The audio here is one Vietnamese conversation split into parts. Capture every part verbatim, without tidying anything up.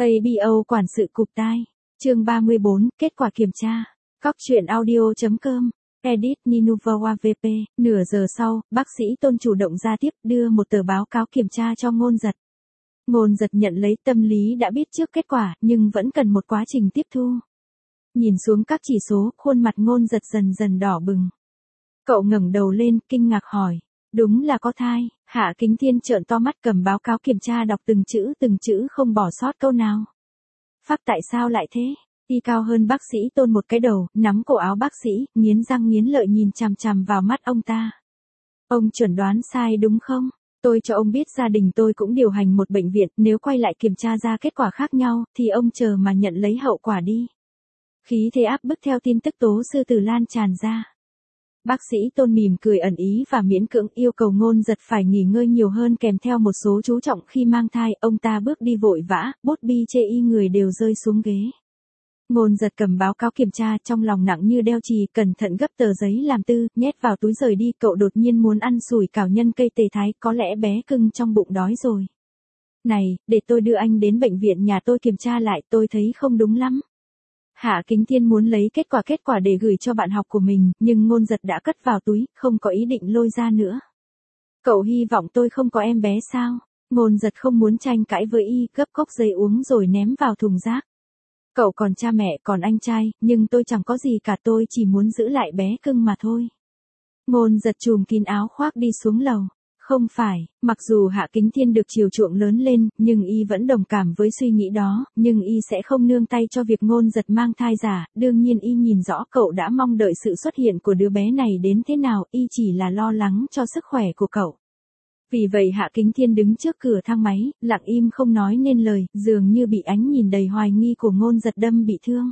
a bê o quản sự cụp tai. Chương ba mươi bốn, kết quả kiểm tra. Cóc truyện audio chấm com. Edit Ninuva vê pê. Nửa giờ sau, bác sĩ Tôn chủ động ra tiếp đưa một tờ báo cáo kiểm tra cho Ngôn Giật. Ngôn Giật nhận lấy, tâm lý đã biết trước kết quả, nhưng vẫn cần một quá trình tiếp thu. Nhìn xuống các chỉ số, khuôn mặt Ngôn Giật dần dần đỏ bừng. Cậu ngẩng đầu lên, kinh ngạc hỏi. Đúng là có thai. Hạ Kính Thiên trợn to mắt cầm báo cáo kiểm tra đọc từng chữ từng chữ không bỏ sót câu nào. Phác tại sao lại thế? Y cao hơn bác sĩ Tôn một cái đầu, nắm cổ áo bác sĩ, nghiến răng nghiến lợi nhìn chằm chằm vào mắt ông ta. Ông chuẩn đoán sai đúng không? Tôi cho ông biết gia đình tôi cũng điều hành một bệnh viện, nếu quay lại kiểm tra ra kết quả khác nhau, thì ông chờ mà nhận lấy hậu quả đi. Khí thế áp bức theo tin tức Tố Sư Tử lan tràn ra. Bác sĩ Tôn mỉm cười ẩn ý và miễn cưỡng yêu cầu Ngôn Giật phải nghỉ ngơi nhiều hơn kèm theo một số chú trọng khi mang thai. Ông ta bước đi vội vã, bốt bi chê y người đều rơi xuống ghế. Ngôn Giật cầm báo cáo kiểm tra trong lòng nặng như đeo chì, cẩn thận gấp tờ giấy làm tư, nhét vào túi rời đi. Cậu đột nhiên muốn ăn sủi cảo nhân cây tề thái, có lẽ bé cưng trong bụng đói rồi. Này, để tôi đưa anh đến bệnh viện nhà tôi kiểm tra lại, tôi thấy không đúng lắm. Hạ Kính Thiên muốn lấy kết quả kết quả để gửi cho bạn học của mình, nhưng Ngôn Giật đã cất vào túi, không có ý định lôi ra nữa. Cậu hy vọng tôi không có em bé sao? Ngôn Giật không muốn tranh cãi với y, gấp cốc giấy uống rồi ném vào thùng rác. Cậu còn cha mẹ, còn anh trai, nhưng tôi chẳng có gì cả, tôi chỉ muốn giữ lại bé cưng mà thôi. Ngôn Giật chùm kín áo khoác đi xuống lầu. Không phải, mặc dù Hạ Kính Thiên được chiều chuộng lớn lên, nhưng y vẫn đồng cảm với suy nghĩ đó, nhưng y sẽ không nương tay cho việc Ngôn Giật mang thai giả, đương nhiên y nhìn rõ cậu đã mong đợi sự xuất hiện của đứa bé này đến thế nào, y chỉ là lo lắng cho sức khỏe của cậu. Vì vậy Hạ Kính Thiên đứng trước cửa thang máy, lặng im không nói nên lời, dường như bị ánh nhìn đầy hoài nghi của Ngôn Giật đâm bị thương.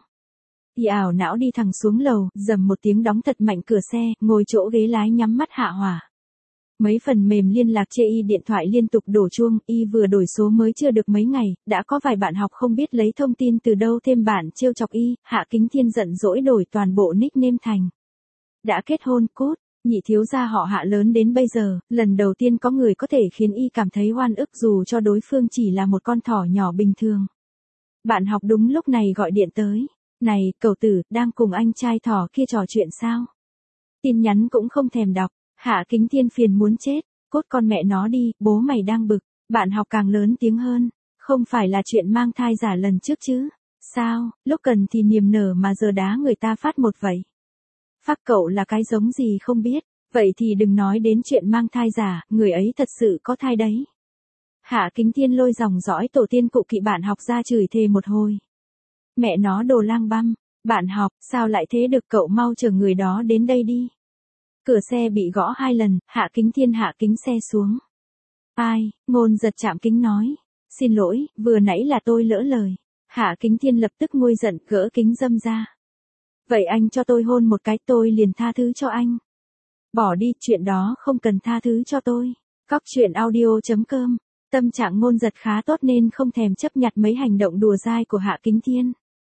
Y ảo não đi thẳng xuống lầu, dầm một tiếng đóng thật mạnh cửa xe, ngồi chỗ ghế lái nhắm mắt hạ hỏa. Mấy phần mềm liên lạc chê y điện thoại liên tục đổ chuông, y vừa đổi số mới chưa được mấy ngày, đã có vài bạn học không biết lấy thông tin từ đâu thêm bản trêu chọc y. Hạ Kính Thiên giận dỗi đổi toàn bộ nickname thành. Đã kết hôn, cốt, nhị thiếu gia họ Hạ lớn đến bây giờ, lần đầu tiên có người có thể khiến y cảm thấy oan ức dù cho đối phương chỉ là một con thỏ nhỏ bình thường. Bạn học đúng lúc này gọi điện tới. Này, cậu tử, đang cùng anh trai thỏ kia trò chuyện sao? Tin nhắn cũng không thèm đọc. Hạ Kính Thiên phiền muốn chết, cốt con mẹ nó đi, bố mày đang bực. Bạn học càng lớn tiếng hơn, không phải là chuyện mang thai giả lần trước chứ? Sao, lúc cần thì niềm nở mà giờ đá người ta phát một vậy. Phác cậu là cái giống gì không biết, vậy thì đừng nói đến chuyện mang thai giả, người ấy thật sự có thai đấy. Hạ Kính Thiên lôi dòng dõi tổ tiên cụ kỵ bạn học ra chửi thề một hồi. Mẹ nó đồ lang băm, bạn học, sao lại thế được, cậu mau chở người đó đến đây đi. Cửa xe bị gõ hai lần, Hạ Kính Thiên hạ kính xe xuống. Ai, Ngôn Giật chạm kính nói. Xin lỗi, vừa nãy là tôi lỡ lời. Hạ Kính Thiên lập tức nguôi giận, gỡ kính dâm ra. Vậy anh cho tôi hôn một cái, tôi liền tha thứ cho anh. Bỏ đi, chuyện đó không cần tha thứ cho tôi. Cóc truyện audio chấm com. Tâm trạng Ngôn Giật khá tốt nên không thèm chấp nhặt mấy hành động đùa dai của Hạ Kính Thiên.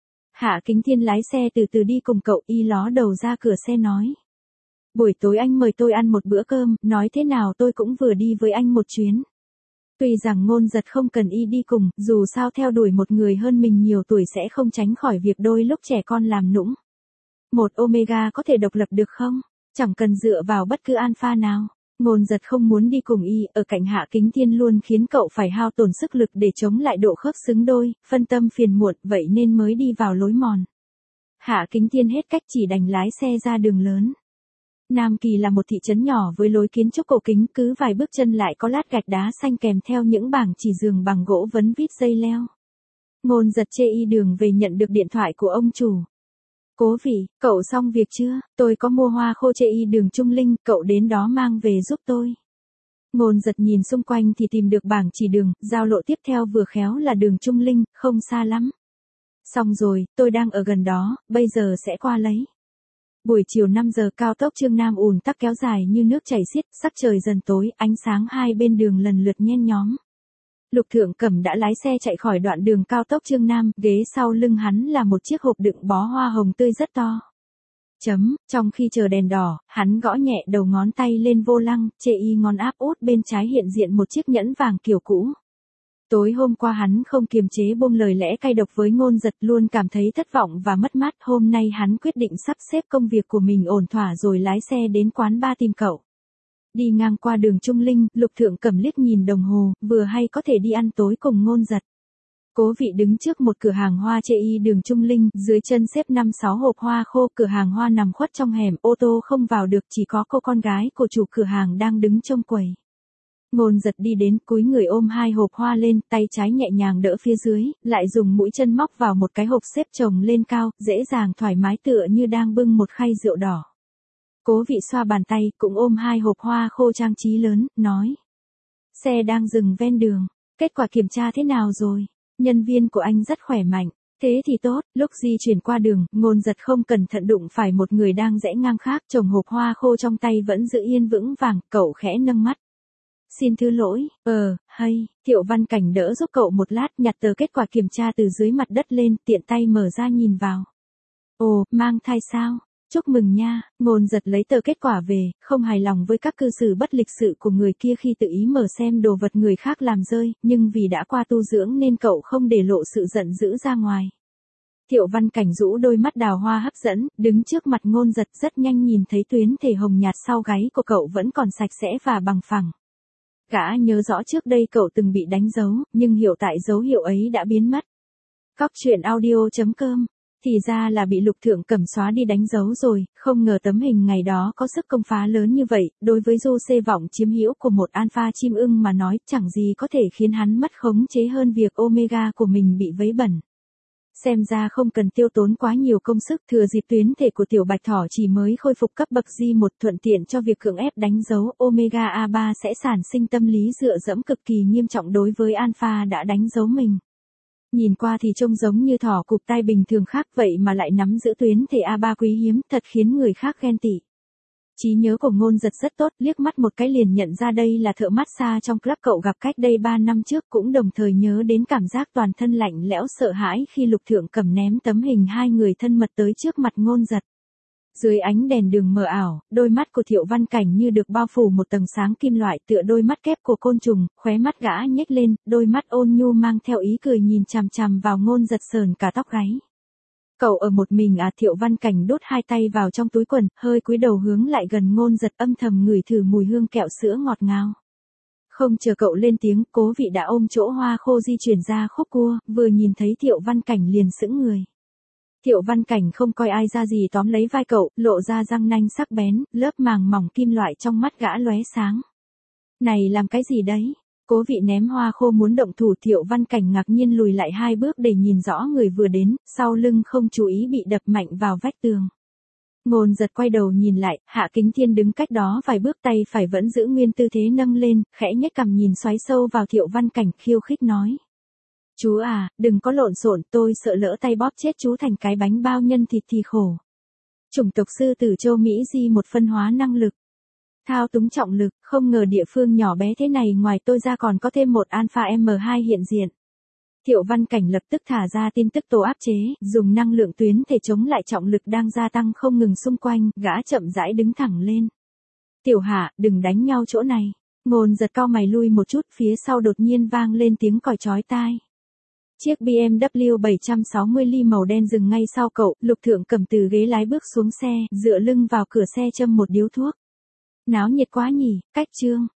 Hạ Kính Thiên lái xe từ từ đi cùng cậu, y ló đầu ra cửa xe nói. Buổi tối anh mời tôi ăn một bữa cơm, nói thế nào tôi cũng vừa đi với anh một chuyến. Tuy rằng Ngôn Giật không cần y đi cùng, dù sao theo đuổi một người hơn mình nhiều tuổi sẽ không tránh khỏi việc đôi lúc trẻ con làm nũng. Một Omega có thể độc lập được không? Chẳng cần dựa vào bất cứ alpha nào. Ngôn Giật không muốn đi cùng y, ở cạnh Hạ Kính Thiên luôn khiến cậu phải hao tổn sức lực để chống lại độ khớp xứng đôi, phân tâm phiền muộn, vậy nên mới đi vào lối mòn. Hạ Kính Thiên hết cách chỉ đành lái xe ra đường lớn. Nam Kỳ là một thị trấn nhỏ với lối kiến trúc cổ kính, cứ vài bước chân lại có lát gạch đá xanh kèm theo những bảng chỉ giường bằng gỗ vấn vít dây leo. Ngôn Giật chê y đường về nhận được điện thoại của ông chủ. Cố Vĩ, cậu xong việc chưa? Tôi có mua hoa khô chê y đường Trung Linh, cậu đến đó mang về giúp tôi. Ngôn Giật nhìn xung quanh thì tìm được bảng chỉ đường, giao lộ tiếp theo vừa khéo là đường Trung Linh, không xa lắm. Xong rồi, tôi đang ở gần đó, bây giờ sẽ qua lấy. Buổi chiều năm giờ cao tốc Chương Nam ùn tắc kéo dài như nước chảy xiết, sắc trời dần tối, ánh sáng hai bên đường lần lượt nhen nhóm. Lục Thượng Cẩm đã lái xe chạy khỏi đoạn đường cao tốc Chương Nam, ghế sau lưng hắn là một chiếc hộp đựng bó hoa hồng tươi rất to. Chấm, trong khi chờ đèn đỏ, hắn gõ nhẹ đầu ngón tay lên vô lăng, chê y ngón áp út bên trái hiện diện một chiếc nhẫn vàng kiểu cũ. Tối hôm qua hắn không kiềm chế buông lời lẽ cay độc với Ngôn Giật, luôn cảm thấy thất vọng và mất mát. Hôm nay hắn quyết định sắp xếp công việc của mình ổn thỏa rồi lái xe đến quán bar tìm cậu. Đi ngang qua đường Trung Linh, Lục Thượng Cẩm liếc nhìn đồng hồ, vừa hay có thể đi ăn tối cùng Ngôn Giật. Cố Vị đứng trước một cửa hàng hoa chê y đường Trung Linh, dưới chân xếp năm sáu hộp hoa khô, cửa hàng hoa nằm khuất trong hẻm, ô tô không vào được, chỉ có cô con gái của chủ cửa hàng đang đứng trông quầy. Ngôn Giật đi đến, cúi người ôm hai hộp hoa lên, tay trái nhẹ nhàng đỡ phía dưới, lại dùng mũi chân móc vào một cái hộp xếp chồng lên cao, dễ dàng thoải mái tựa như đang bưng một khay rượu đỏ. Cố Vị xoa bàn tay, cũng ôm hai hộp hoa khô trang trí lớn, nói. Xe đang dừng ven đường, kết quả kiểm tra thế nào rồi? Nhân viên của anh rất khỏe mạnh. Thế thì tốt, lúc di chuyển qua đường, Ngôn Giật không cẩn thận đụng phải một người đang rẽ ngang khác, chồng hộp hoa khô trong tay vẫn giữ yên vững vàng, cậu khẽ nâng mắt. Xin thứ lỗi, ờ, hay, Thiệu Văn Cảnh đỡ giúp cậu một lát, nhặt tờ kết quả kiểm tra từ dưới mặt đất lên, tiện tay mở ra nhìn vào. Ồ, mang thai sao? Chúc mừng nha. Ngôn Giật lấy tờ kết quả về, không hài lòng với các cư xử bất lịch sự của người kia khi tự ý mở xem đồ vật người khác làm rơi, nhưng vì đã qua tu dưỡng nên cậu không để lộ sự giận dữ ra ngoài. Thiệu Văn Cảnh rũ đôi mắt đào hoa hấp dẫn, đứng trước mặt Ngôn Giật, rất nhanh nhìn thấy tuyến thể hồng nhạt sau gáy của cậu vẫn còn sạch sẽ và bằng phẳng. Gã nhớ rõ trước đây cậu từng bị đánh dấu, nhưng hiện tại dấu hiệu ấy đã biến mất. Cóc truyện audio chấm com. Thì ra là bị Lục Thượng Cẩm xóa đi đánh dấu rồi, không ngờ tấm hình ngày đó có sức công phá lớn như vậy, đối với du xê vọng chiếm hữu của một alpha chim ưng mà nói, chẳng gì có thể khiến hắn mất khống chế hơn việc Omega của mình bị vấy bẩn. Xem ra không cần tiêu tốn quá nhiều công sức, thừa dịp tuyến thể của tiểu bạch thỏ chỉ mới khôi phục cấp bậc G một, thuận tiện cho việc cưỡng ép đánh dấu, Omega A ba sẽ sản sinh tâm lý dựa dẫm cực kỳ nghiêm trọng đối với alpha đã đánh dấu mình. Nhìn qua thì trông giống như thỏ cụp tai bình thường khác, vậy mà lại nắm giữ tuyến thể A ba quý hiếm, thật khiến người khác ghen tị. Trí nhớ của Ngôn Giật rất tốt, liếc mắt một cái liền nhận ra đây là thợ massage trong club cậu gặp cách đây ba năm trước, cũng đồng thời nhớ đến cảm giác toàn thân lạnh lẽo sợ hãi khi Lục Thượng Cẩm ném tấm hình hai người thân mật tới trước mặt Ngôn Giật. Dưới ánh đèn đường mờ ảo, đôi mắt của Thiệu Văn Cảnh như được bao phủ một tầng sáng kim loại tựa đôi mắt kép của côn trùng, khóe mắt gã nhếch lên, đôi mắt ôn nhu mang theo ý cười nhìn chằm chằm vào Ngôn Giật sờn cả tóc gáy. Cậu ở một mình à? Thiệu Văn Cảnh đút hai tay vào trong túi quần, hơi cúi đầu hướng lại gần Ngôn Giật, âm thầm ngửi thử mùi hương kẹo sữa ngọt ngào. Không chờ cậu lên tiếng, Cố Vị đã ôm chỗ hoa khô di chuyển ra khúc cua, vừa nhìn thấy Thiệu Văn Cảnh liền sững người. Thiệu Văn Cảnh không coi ai ra gì tóm lấy vai cậu, lộ ra răng nanh sắc bén, lớp màng mỏng kim loại trong mắt gã lóe sáng. Này làm cái gì đấy? Cố Vị ném hoa khô muốn động thủ, Thiệu Văn Cảnh ngạc nhiên lùi lại hai bước để nhìn rõ người vừa đến, sau lưng không chú ý bị đập mạnh vào vách tường. Ngôn Giật quay đầu nhìn lại, Hạ Kính Thiên đứng cách đó vài bước, tay phải vẫn giữ nguyên tư thế nâng lên, khẽ nhếch cằm nhìn xoáy sâu vào Thiệu Văn Cảnh, khiêu khích nói. Chú à, đừng có lộn xộn, tôi sợ lỡ tay bóp chết chú thành cái bánh bao nhân thịt thì khổ. Chủng tộc sư tử châu Mỹ di một phân hóa năng lực. Thao túng trọng lực, không ngờ địa phương nhỏ bé thế này ngoài tôi ra còn có thêm một Alpha M hai hiện diện. Thiệu Văn Cảnh lập tức thả ra tin tức tố áp chế, dùng năng lượng tuyến thể chống lại trọng lực đang gia tăng không ngừng xung quanh, gã chậm rãi đứng thẳng lên. Tiểu Hạ, đừng đánh nhau chỗ này. Ngôn Giật cau mày lui một chút, phía sau đột nhiên vang lên tiếng còi chói tai. Chiếc B M W bảy sáu mươi ly màu đen dừng ngay sau cậu, Lục Thượng Cẩm từ ghế lái bước xuống xe, dựa lưng vào cửa xe châm một điếu thuốc. Náo nhiệt quá nhỉ, cách chương.